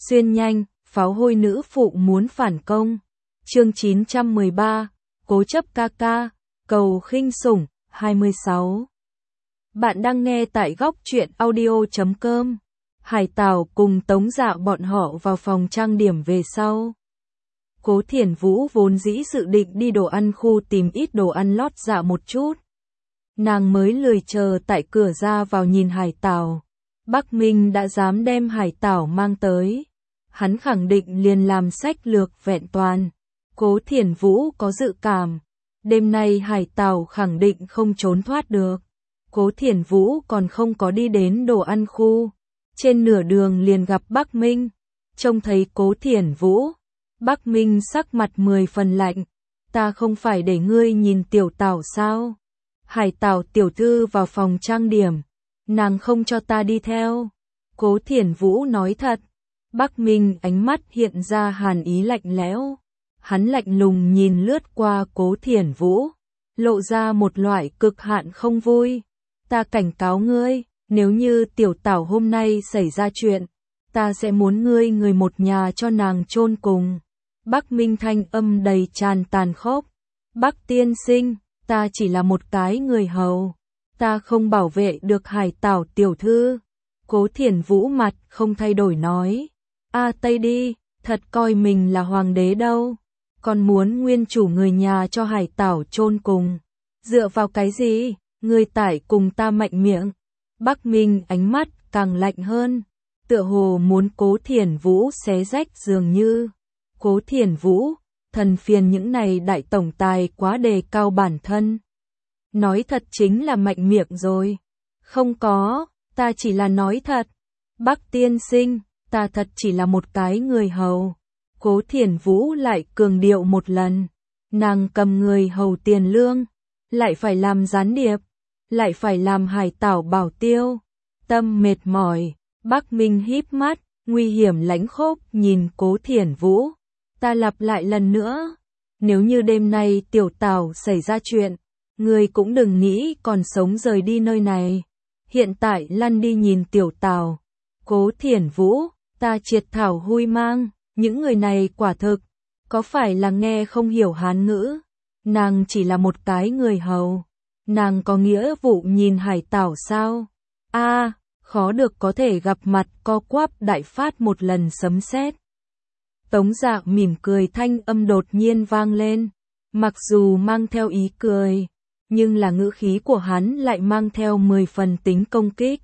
Xuyên nhanh, pháo hôi nữ phụ muốn phản công. Chương 913, cố chấp ca ca, cầu khinh sủng, 26. Bạn đang nghe tại góc truyện audio.com. Hải Tảo cùng Tống Dạ bọn họ vào phòng trang điểm về sau. Cố Thiển Vũ vốn dĩ dự định đi đồ ăn khu tìm ít đồ ăn lót dạ một chút. Nàng mới lười chờ tại cửa ra vào nhìn Hải Tảo. Bắc Minh đã dám đem Hải Tảo mang tới. Hắn khẳng định liền làm sách lược vẹn toàn. Cố Thiển Vũ có dự cảm. Đêm nay Hải Tảo khẳng định không trốn thoát được. Cố Thiển Vũ còn không có đi đến đồ ăn khu. Trên nửa đường liền gặp Bắc Minh. Trông thấy Cố Thiển Vũ. Bắc Minh sắc mặt 10 phần lạnh. Ta không phải để ngươi nhìn tiểu Tảo sao? Hải Tảo tiểu thư vào phòng trang điểm. Nàng không cho ta đi theo. Cố Thiển Vũ nói thật. Bắc Minh ánh mắt hiện ra hàn ý lạnh lẽo. Hắn lạnh lùng nhìn lướt qua Cố Thiển Vũ. Lộ ra một loại cực hạn không vui. Ta cảnh cáo ngươi, nếu như tiểu Tảo hôm nay xảy ra chuyện, ta sẽ muốn ngươi người một nhà cho nàng chôn cùng. Bắc Minh thanh âm đầy tràn tàn khốc. Bắc tiên sinh, ta chỉ là một cái người hầu. Ta không bảo vệ được Hải Tảo tiểu thư. Cố Thiển Vũ mặt không thay đổi nói. Tây đi, thật coi mình là hoàng đế đâu. Còn muốn nguyên chủ người nhà cho Hải Tảo chôn cùng. Dựa vào cái gì, ngươi tải cùng ta mạnh miệng. Bắc Minh ánh mắt càng lạnh hơn. Tựa hồ muốn Cố Thiển Vũ xé rách dường như. Cố Thiển Vũ, thần phiền những này đại tổng tài quá đề cao bản thân. Nói thật chính là mạnh miệng rồi. Không có, ta chỉ là nói thật. Bắc tiên sinh, ta thật chỉ là một cái người hầu. Cố Thiển Vũ lại cường điệu một lần. Nàng cầm người hầu tiền lương. Lại phải làm gián điệp. Lại phải làm Hải Tảo bảo tiêu. Tâm mệt mỏi. Bắc Minh híp mắt, nguy hiểm lãnh khốc nhìn Cố Thiển Vũ. Ta lặp lại lần nữa. Nếu như đêm nay tiểu Tảo xảy ra chuyện, ngươi cũng đừng nghĩ còn sống rời đi nơi này. Hiện tại lăn đi nhìn tiểu Tảo. Cố Thiển Vũ, ta triệt thảo huy mang. Những người này quả thực, có phải là nghe không hiểu Hán ngữ? Nàng chỉ là một cái người hầu. Nàng có nghĩa vụ nhìn Hải Tảo sao? Khó được có thể gặp mặt co quắp đại phát một lần sấm sét. Tống Dạ mỉm cười thanh âm đột nhiên vang lên. Mặc dù mang theo ý cười, nhưng là ngữ khí của hắn lại mang theo 10 phần tính công kích.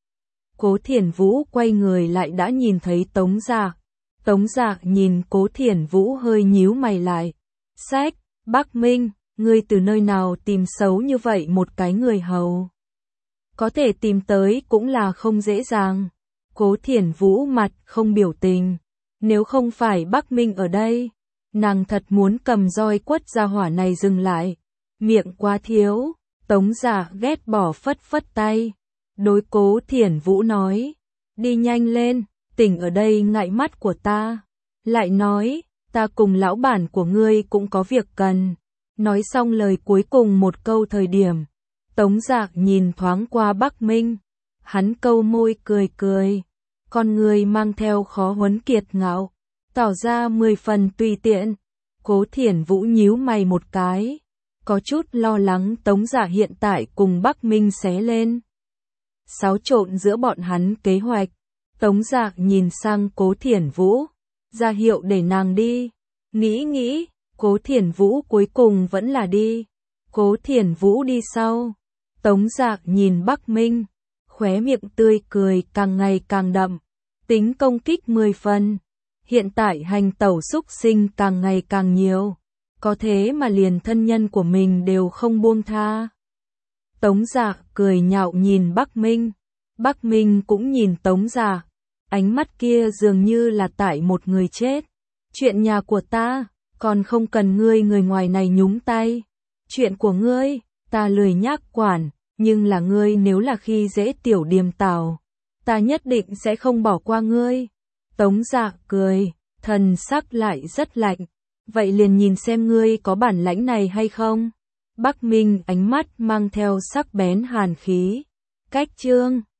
Cố Thiển Vũ quay người lại đã nhìn thấy Tống Dạ. Tống Dạ nhìn Cố Thiển Vũ hơi nhíu mày lại. Sách, Bắc Minh, ngươi từ nơi nào tìm xấu như vậy một cái người hầu? Có thể tìm tới cũng là không dễ dàng. Cố Thiển Vũ mặt không biểu tình. Nếu không phải Bắc Minh ở đây, nàng thật muốn cầm roi quất ra hỏa này dừng lại. Miệng quá thiếu. Tống Dạ ghét bỏ phất phất tay. Đối Cố Thiển Vũ nói. Đi nhanh lên, tỉnh ở đây ngại mắt của ta. Lại nói, ta cùng lão bản của ngươi cũng có việc cần. Nói xong lời cuối cùng một câu thời điểm. Tống Dạ nhìn thoáng qua Bắc Minh. Hắn câu môi cười cười. Con người mang theo khó huấn kiệt ngạo. Tỏ ra 10 phần tùy tiện. Cố Thiển Vũ nhíu mày một cái. Có chút lo lắng Tống Dạ hiện tại cùng Bắc Minh xé lên. Xáo trộn giữa bọn hắn kế hoạch. Tống Dạ nhìn sang Cố Thiển Vũ. Ra hiệu để nàng đi. Nghĩ, Cố Thiển Vũ cuối cùng vẫn là đi. Cố Thiển Vũ đi sau. Tống Dạ nhìn Bắc Minh. Khóe miệng tươi cười càng ngày càng đậm. Tính công kích 10 phần. Hiện tại hành tẩu xúc sinh càng ngày càng nhiều. Có thế mà liền thân nhân của mình đều không buông tha. Tống Dạ cười nhạo nhìn Bắc Minh. Bắc Minh cũng nhìn Tống Dạ. Ánh mắt kia dường như là tại một người chết. Chuyện nhà của ta, còn không cần ngươi người ngoài này nhúng tay. Chuyện của ngươi, ta lười nhác quản, nhưng là ngươi nếu là khi dễ tiểu Điềm Tảo, ta nhất định sẽ không bỏ qua ngươi. Tống Dạ cười, thần sắc lại rất lạnh. Vậy liền nhìn xem ngươi có bản lãnh này hay không. Bắc Minh ánh mắt mang theo sắc bén hàn khí. Cách chương